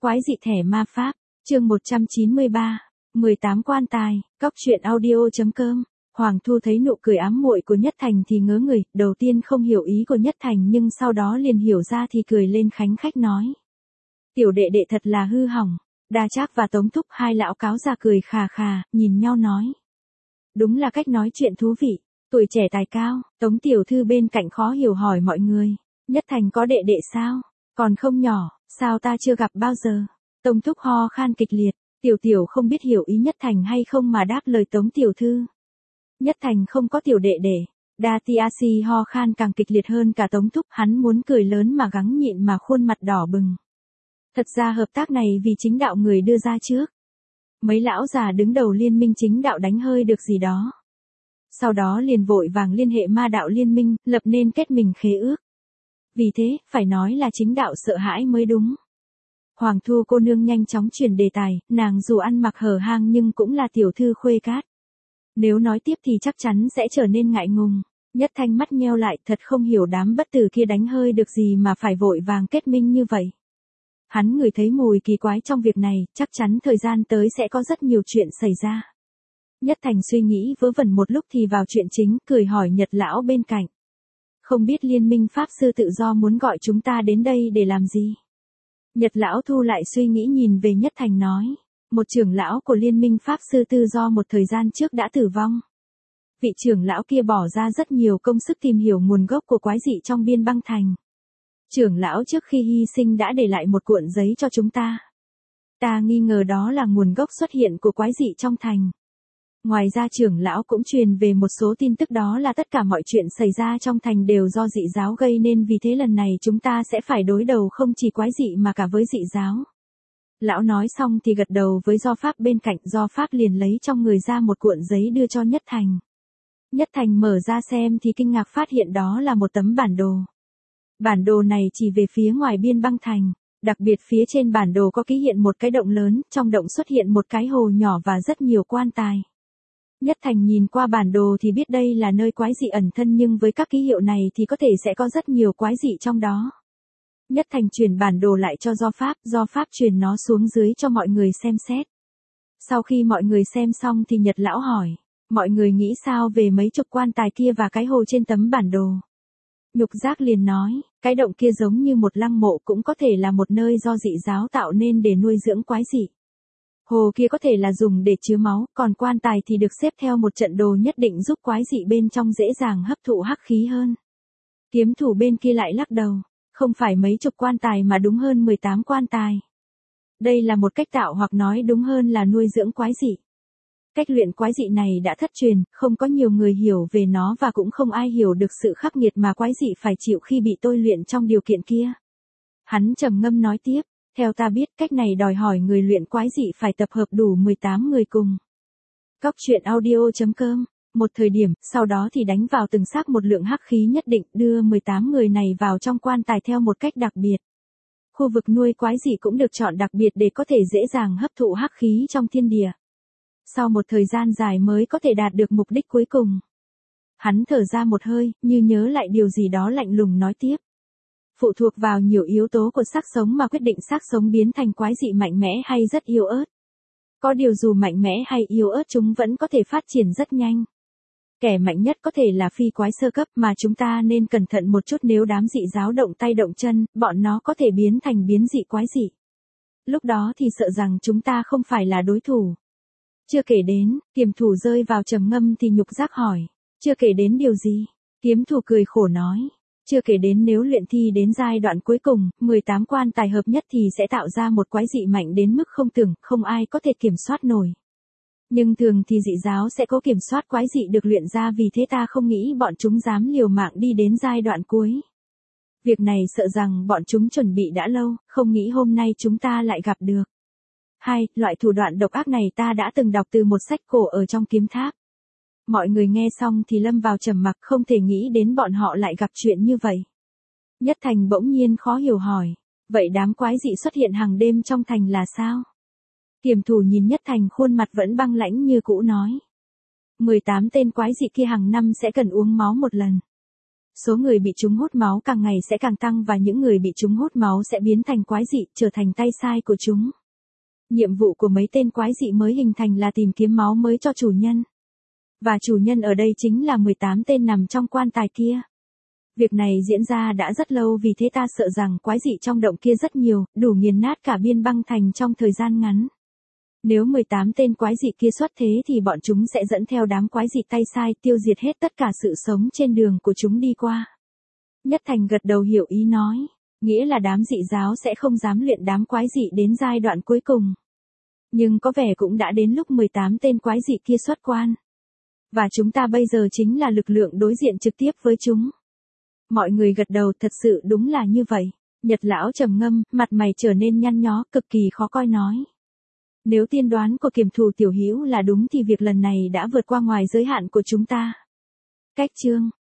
Quái dị thẻ ma pháp, chương 193, 18 quan tài, Cóc truyện audio.com. Hoàng Thu thấy nụ cười ám muội của Nhất Thành thì ngớ người, đầu tiên không hiểu ý của Nhất Thành nhưng sau đó liền hiểu ra thì cười lên khánh khách nói. Tiểu đệ đệ thật là hư hỏng. Đa Trác và Tống Thúc hai lão cáo già cười khà khà, nhìn nhau nói. Đúng là cách nói chuyện thú vị, tuổi trẻ tài cao. Tống tiểu thư bên cạnh khó hiểu hỏi mọi người. Nhất Thành có đệ đệ sao? Còn không nhỏ, sao ta chưa gặp bao giờ? Tống Thúc ho khan kịch liệt, Tiểu Tiểu không biết hiểu ý Nhất Thành hay không mà đáp lời Tống tiểu thư. Nhất Thành không có tiểu đệ đệ. Đa Tiasi ho khan càng kịch liệt hơn cả Tống Thúc, hắn muốn cười lớn mà gắng nhịn mà khuôn mặt đỏ bừng. Thật ra hợp tác này vì chính đạo người đưa ra trước. Mấy lão già đứng đầu liên minh chính đạo đánh hơi được gì đó. Sau đó liền vội vàng liên hệ ma đạo liên minh, lập nên kết mình khế ước. Vì thế, phải nói là chính đạo sợ hãi mới đúng. Hoàng Thu cô nương nhanh chóng chuyển đề tài, nàng dù ăn mặc hở hang nhưng cũng là tiểu thư Khuê Cát. Nếu nói tiếp thì chắc chắn sẽ trở nên ngại ngùng. Nhất Thanh mắt nheo lại, thật không hiểu đám bất tử kia đánh hơi được gì mà phải vội vàng kết minh như vậy. Hắn ngửi thấy mùi kỳ quái trong việc này, chắc chắn thời gian tới sẽ có rất nhiều chuyện xảy ra. Nhất Thành suy nghĩ vớ vẩn một lúc thì vào chuyện chính, cười hỏi Nhật lão bên cạnh. Không biết liên minh Pháp Sư tự do muốn gọi chúng ta đến đây để làm gì? Nhật lão thu lại suy nghĩ nhìn về Nhất Thành nói. Một trưởng lão của liên minh Pháp Sư tự do một thời gian trước đã tử vong. Vị trưởng lão kia bỏ ra rất nhiều công sức tìm hiểu nguồn gốc của quái dị trong Biên Băng Thành. Trưởng lão trước khi hy sinh đã để lại một cuộn giấy cho chúng ta. Ta nghi ngờ đó là nguồn gốc xuất hiện của quái dị trong thành. Ngoài ra trưởng lão cũng truyền về một số tin tức đó là tất cả mọi chuyện xảy ra trong thành đều do dị giáo gây nên, vì thế lần này chúng ta sẽ phải đối đầu không chỉ quái dị mà cả với dị giáo. Lão nói xong thì gật đầu với Do Pháp bên cạnh, Do Pháp liền lấy trong người ra một cuộn giấy đưa cho Nhất Thành. Nhất Thành mở ra xem thì kinh ngạc phát hiện đó là một tấm bản đồ. Bản đồ này chỉ về phía ngoài Biên Băng Thành, đặc biệt phía trên bản đồ có ký hiện một cái động lớn, trong động xuất hiện một cái hồ nhỏ và rất nhiều quan tài. Nhất Thành nhìn qua bản đồ thì biết đây là nơi quái dị ẩn thân, nhưng với các ký hiệu này thì có thể sẽ có rất nhiều quái dị trong đó. Nhất Thành truyền bản đồ lại cho Do Pháp truyền nó xuống dưới cho mọi người xem xét. Sau khi mọi người xem xong thì Nhật lão hỏi, mọi người nghĩ sao về mấy chục quan tài kia và cái hồ trên tấm bản đồ? Nhục Giác liền nói, cái động kia giống như một lăng mộ, cũng có thể là một nơi do dị giáo tạo nên để nuôi dưỡng quái dị. Hồ kia có thể là dùng để chứa máu, còn quan tài thì được xếp theo một trận đồ nhất định giúp quái dị bên trong dễ dàng hấp thụ hắc khí hơn. Kiếm thủ bên kia lại lắc đầu, không phải mấy chục quan tài mà đúng hơn 18 quan tài. Đây là một cách tạo, hoặc nói đúng hơn là nuôi dưỡng quái dị. Cách luyện quái dị này đã thất truyền, không có nhiều người hiểu về nó và cũng không ai hiểu được sự khắc nghiệt mà quái dị phải chịu khi bị tôi luyện trong điều kiện kia. Hắn trầm ngâm nói tiếp, theo ta biết cách này đòi hỏi người luyện quái dị phải tập hợp đủ 18 người cùng. Cóc truyện audio.com. Một thời điểm, sau đó thì đánh vào từng xác một lượng hắc khí nhất định, đưa 18 người này vào trong quan tài theo một cách đặc biệt. Khu vực nuôi quái dị cũng được chọn đặc biệt để có thể dễ dàng hấp thụ hắc khí trong thiên địa. Sau một thời gian dài mới có thể đạt được mục đích cuối cùng. Hắn thở ra một hơi, như nhớ lại điều gì đó lạnh lùng nói tiếp. Phụ thuộc vào nhiều yếu tố của xác sống mà quyết định xác sống biến thành quái dị mạnh mẽ hay rất yếu ớt. Có điều dù mạnh mẽ hay yếu ớt chúng vẫn có thể phát triển rất nhanh. Kẻ mạnh nhất có thể là phi quái sơ cấp, mà chúng ta nên cẩn thận một chút, nếu đám dị giáo động tay động chân, bọn nó có thể biến thành biến dị quái dị. Lúc đó thì sợ rằng chúng ta không phải là đối thủ. Chưa kể đến, Kiếm thủ rơi vào trầm ngâm thì Nhục Giác hỏi, chưa kể đến điều gì? Kiếm thủ cười khổ nói, chưa kể đến nếu luyện thi đến giai đoạn cuối cùng, 18 quan tài hợp nhất thì sẽ tạo ra một quái dị mạnh đến mức không tưởng, không ai có thể kiểm soát nổi. Nhưng thường thì dị giáo sẽ có kiểm soát quái dị được luyện ra, vì thế ta không nghĩ bọn chúng dám liều mạng đi đến giai đoạn cuối. Việc này sợ rằng bọn chúng chuẩn bị đã lâu, không nghĩ hôm nay chúng ta lại gặp được. Loại thủ đoạn độc ác này ta đã từng đọc từ một sách cổ ở trong Kiếm Tháp. Mọi người nghe xong thì lâm vào trầm mặc, không thể nghĩ đến bọn họ lại gặp chuyện như vậy. Nhất Thành bỗng nhiên khó hiểu hỏi, vậy đám quái dị xuất hiện hàng đêm trong thành là sao? Kiếm thủ nhìn Nhất Thành khuôn mặt vẫn băng lãnh như cũ nói. 18 tên quái dị kia hàng năm sẽ cần uống máu một lần. Số người bị chúng hút máu càng ngày sẽ càng tăng và những người bị chúng hút máu sẽ biến thành quái dị, trở thành tay sai của chúng. Nhiệm vụ của mấy tên quái dị mới hình thành là tìm kiếm máu mới cho chủ nhân. Và chủ nhân ở đây chính là 18 tên nằm trong quan tài kia. Việc này diễn ra đã rất lâu vì thế ta sợ rằng quái dị trong động kia rất nhiều, đủ nghiền nát cả biên băng thành trong thời gian ngắn. Nếu 18 tên quái dị kia xuất thế thì bọn chúng sẽ dẫn theo đám quái dị tay sai tiêu diệt hết tất cả sự sống trên đường của chúng đi qua. Nhất Thành gật đầu hiểu ý nói, nghĩa là đám dị giáo sẽ không dám luyện đám quái dị đến giai đoạn cuối cùng. Nhưng có vẻ cũng đã đến lúc 18 tên quái dị kia xuất quan. Và chúng ta bây giờ chính là lực lượng đối diện trực tiếp với chúng. Mọi người gật đầu, thật sự đúng là như vậy. Nhật lão trầm ngâm, mặt mày trở nên nhăn nhó, cực kỳ khó coi nói. Nếu tiên đoán của kiểm thủ tiểu hữu là đúng thì việc lần này đã vượt qua ngoài giới hạn của chúng ta. Cách chương